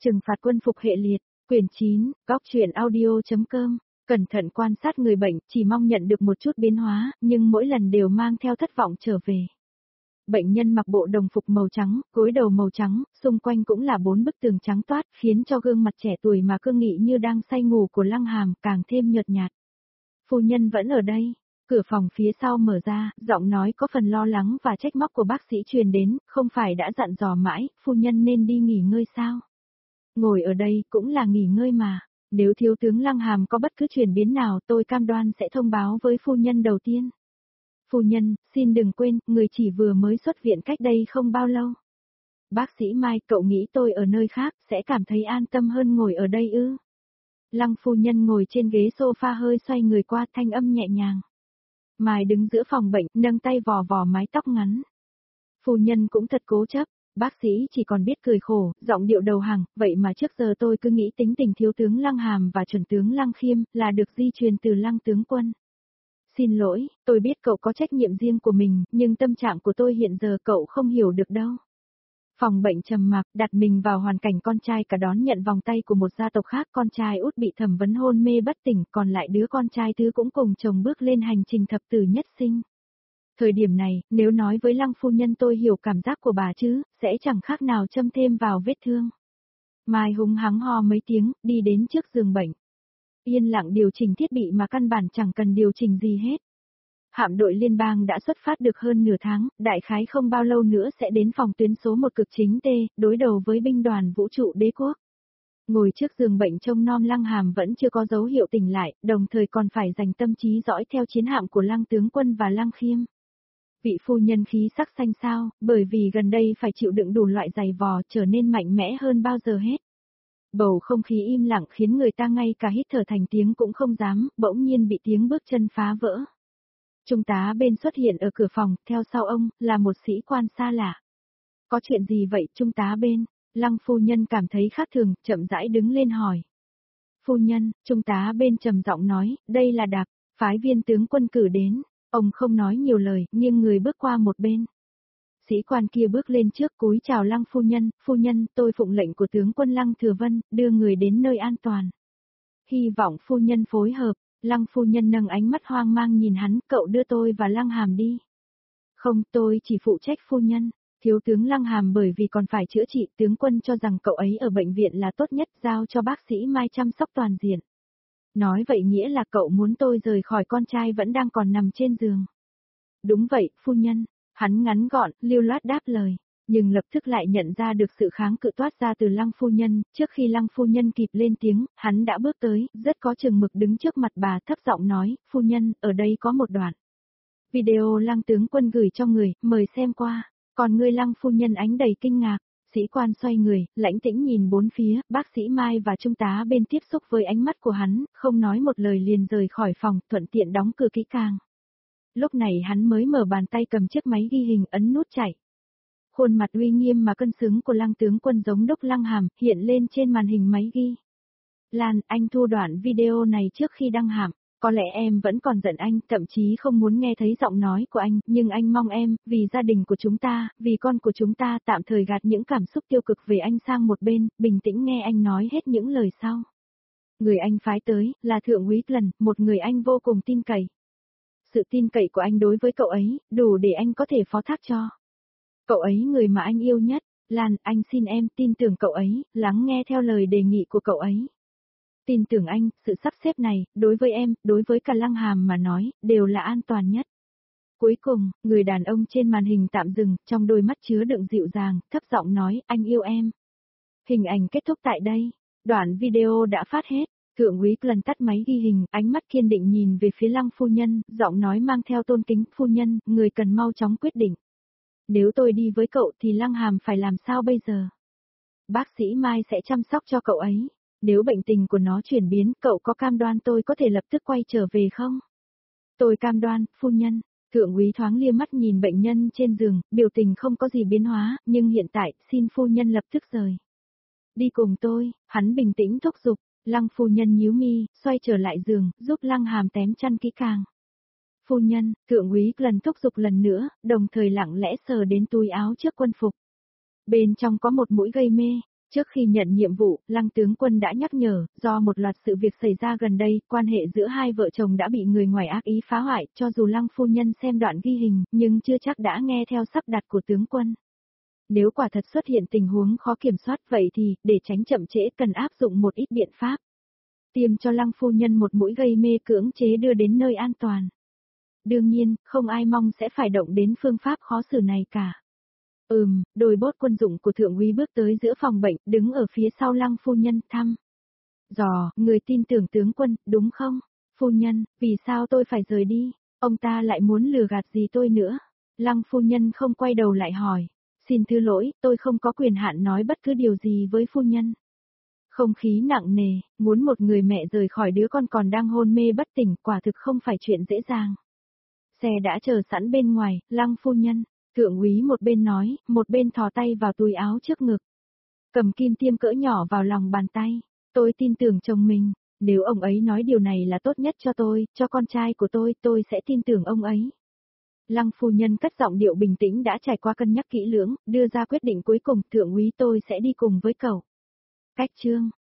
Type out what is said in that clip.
Trừng phạt quân phục hệ liệt, quyển 9, góc truyện audio.com. Cẩn thận quan sát người bệnh, chỉ mong nhận được một chút biến hóa, nhưng mỗi lần đều mang theo thất vọng trở về. Bệnh nhân mặc bộ đồng phục màu trắng, gối đầu màu trắng, xung quanh cũng là 4 bức tường trắng toát, khiến cho gương mặt trẻ tuổi mà cương nghị như đang say ngủ của Lăng Hàm càng thêm nhợt nhạt. Phu nhân vẫn ở đây. Cửa phòng phía sau mở ra, giọng nói có phần lo lắng và trách móc của bác sĩ truyền đến, không phải đã dặn dò mãi, phu nhân nên đi nghỉ ngơi sao? Ngồi ở đây cũng là nghỉ ngơi mà, nếu thiếu tướng Lăng Hàm có bất cứ chuyển biến nào tôi cam đoan sẽ thông báo với phu nhân đầu tiên. Phu nhân, xin đừng quên, người chỉ vừa mới xuất viện cách đây không bao lâu. Bác sĩ Mai, cậu nghĩ tôi ở nơi khác sẽ cảm thấy an tâm hơn ngồi ở đây ư? Lăng phu nhân ngồi trên ghế sofa hơi xoay người qua, thanh âm nhẹ nhàng. Mai đứng giữa phòng bệnh, nâng tay vò vò mái tóc ngắn. Phu nhân cũng thật cố chấp, bác sĩ chỉ còn biết cười khổ, giọng điệu đầu hàng, vậy mà trước giờ tôi cứ nghĩ tính tình thiếu tướng Lăng Hàm và chuẩn tướng Lăng Khiêm là được di truyền từ Lăng tướng quân. Xin lỗi, tôi biết cậu có trách nhiệm riêng của mình, nhưng tâm trạng của tôi hiện giờ cậu không hiểu được đâu. Phòng bệnh trầm mặc, đặt mình vào hoàn cảnh con trai cả đón nhận vòng tay của một gia tộc khác, con trai út bị thẩm vấn hôn mê bất tỉnh, còn lại đứa con trai thứ cũng cùng chồng bước lên hành trình thập tử nhất sinh. Thời điểm này, nếu nói với Lăng phu nhân tôi hiểu cảm giác của bà chứ, sẽ chẳng khác nào châm thêm vào vết thương. Mai húng hắng ho mấy tiếng, đi đến trước giường bệnh. Yên lặng điều chỉnh thiết bị mà căn bản chẳng cần điều chỉnh gì hết. Hạm đội liên bang đã xuất phát được hơn nửa tháng, đại khái không bao lâu nữa sẽ đến phòng tuyến số 1 cực chính T, đối đầu với binh đoàn vũ trụ đế quốc. Ngồi trước giường bệnh trông nom Lăng Hàm vẫn chưa có dấu hiệu tỉnh lại, đồng thời còn phải dành tâm trí dõi theo chiến hạm của Lăng tướng quân và Lăng Khiêm. Vị phu nhân khí sắc xanh xao, bởi vì gần đây phải chịu đựng đủ loại giày vò trở nên mạnh mẽ hơn bao giờ hết. Bầu không khí im lặng khiến người ta ngay cả hít thở thành tiếng cũng không dám, bỗng nhiên bị tiếng bước chân phá vỡ. Trung tá bên xuất hiện ở cửa phòng, theo sau ông, là một sĩ quan xa lạ. Có chuyện gì vậy, Trung tá bên? Lăng phu nhân cảm thấy khác thường, chậm rãi đứng lên hỏi. Phu nhân, Trung tá bên trầm giọng nói, đây là Đạp, phái viên tướng quân cử đến. Ông không nói nhiều lời, nhưng người bước qua một bên. Sĩ quan kia bước lên trước cúi chào Lăng phu nhân, tôi phụng lệnh của tướng quân Lăng Thừa Vân, đưa người đến nơi an toàn. Hy vọng phu nhân phối hợp. Lăng phu nhân nâng ánh mắt hoang mang nhìn hắn, cậu đưa tôi và Lăng Hàm đi. Không, tôi chỉ phụ trách phu nhân. Thiếu tướng Lăng Hàm bởi vì còn phải chữa trị, tướng quân cho rằng cậu ấy ở bệnh viện là tốt nhất, giao cho bác sĩ Mai chăm sóc toàn diện. Nói vậy nghĩa là cậu muốn tôi rời khỏi con trai vẫn đang còn nằm trên giường. Đúng vậy, phu nhân. Hắn ngắn gọn, lưu loát đáp lời. Nhưng lập tức lại nhận ra được sự kháng cự toát ra từ Lăng phu nhân, trước khi Lăng phu nhân kịp lên tiếng, hắn đã bước tới, rất có chừng mực đứng trước mặt bà thấp giọng nói, phu nhân, ở đây có một đoạn. Video Lăng tướng quân gửi cho người, mời xem qua, còn ngươi Lăng phu nhân ánh đầy kinh ngạc, sĩ quan xoay người, lãnh tĩnh nhìn bốn phía, bác sĩ Mai và trung tá bên tiếp xúc với ánh mắt của hắn, không nói một lời liền rời khỏi phòng, thuận tiện đóng cửa kỹ càng. Lúc này hắn mới mở bàn tay cầm chiếc máy ghi hình ấn nút chạy. Khuôn mặt uy nghiêm mà cân xứng của Lăng tướng quân giống đúc Lăng Hàm hiện lên trên màn hình máy ghi. Lan, anh thu đoạn video này trước khi đăng hạm. Có lẽ em vẫn còn giận anh, thậm chí không muốn nghe thấy giọng nói của anh, nhưng anh mong em, vì gia đình của chúng ta, vì con của chúng ta tạm thời gạt những cảm xúc tiêu cực về anh sang một bên, bình tĩnh nghe anh nói hết những lời sau. Người anh phái tới, là Thượng úy Glenn, một người anh vô cùng tin cậy. Sự tin cậy của anh đối với cậu ấy, đủ để anh có thể phó thác cho. Cậu ấy người mà anh yêu nhất, Lan, anh xin em tin tưởng cậu ấy, lắng nghe theo lời đề nghị của cậu ấy. Tin tưởng anh, sự sắp xếp này, đối với em, đối với cả Lăng Hàm mà nói, đều là an toàn nhất. Cuối cùng, người đàn ông trên màn hình tạm dừng, trong đôi mắt chứa đựng dịu dàng, thấp giọng nói, anh yêu em. Hình ảnh kết thúc tại đây, đoạn video đã phát hết. Thượng úy lần tắt máy ghi hình, ánh mắt kiên định nhìn về phía Lăng phu nhân, giọng nói mang theo tôn kính, phu nhân, người cần mau chóng quyết định. Nếu tôi đi với cậu thì Lăng Hàm phải làm sao bây giờ? Bác sĩ Mai sẽ chăm sóc cho cậu ấy. Nếu bệnh tình của nó chuyển biến, cậu có cam đoan tôi có thể lập tức quay trở về không? Tôi cam đoan, phu nhân. Thượng úy thoáng lia mắt nhìn bệnh nhân trên giường, biểu tình không có gì biến hóa, nhưng hiện tại, xin phu nhân lập tức rời. Đi cùng tôi, hắn bình tĩnh thúc giục. Lăng phu nhân nhíu mi, xoay trở lại giường, giúp Lăng Hàm tém chăn kỹ càng. Phu nhân, thượng úy lần thúc giục lần nữa, đồng thời lặng lẽ sờ đến túi áo trước quân phục. Bên trong có một mũi gây mê, Trước khi nhận nhiệm vụ, Lăng tướng quân đã nhắc nhở, do một loạt sự việc xảy ra gần đây, quan hệ giữa hai vợ chồng đã bị người ngoài ác ý phá hoại, cho dù Lăng phu nhân xem đoạn ghi hình, nhưng chưa chắc đã nghe theo sắp đặt của tướng quân. Nếu quả thật xuất hiện tình huống khó kiểm soát vậy thì, để tránh chậm trễ cần áp dụng một ít biện pháp. Tiêm cho Lăng phu nhân một mũi gây mê cưỡng chế đưa đến nơi an toàn. Đương nhiên, không ai mong sẽ phải động đến phương pháp khó xử này cả. Đôi bốt quân dụng của thượng úy bước tới giữa phòng bệnh, đứng ở phía sau Lăng phu nhân, thăm dò, người tin tưởng tướng quân, đúng không? Phu nhân, vì sao tôi phải rời đi? Ông ta lại muốn lừa gạt gì tôi nữa? Lăng phu nhân không quay đầu lại hỏi. Xin thứ lỗi, tôi không có quyền hạn nói bất cứ điều gì với phu nhân. Không khí nặng nề, muốn một người mẹ rời khỏi đứa con còn đang hôn mê bất tỉnh, quả thực không phải chuyện dễ dàng. Xe đã chờ sẵn bên ngoài, Lăng phu nhân. Thượng úy một bên nói, một bên thò tay vào túi áo trước ngực. Cầm kim tiêm cỡ nhỏ vào lòng bàn tay. Tôi tin tưởng chồng mình. Nếu ông ấy nói điều này là tốt nhất cho tôi, cho con trai của tôi sẽ tin tưởng ông ấy. Lăng phu nhân cất giọng điệu bình tĩnh đã trải qua cân nhắc kỹ lưỡng, đưa ra quyết định cuối cùng, thượng úy tôi sẽ đi cùng với cậu. Cách chương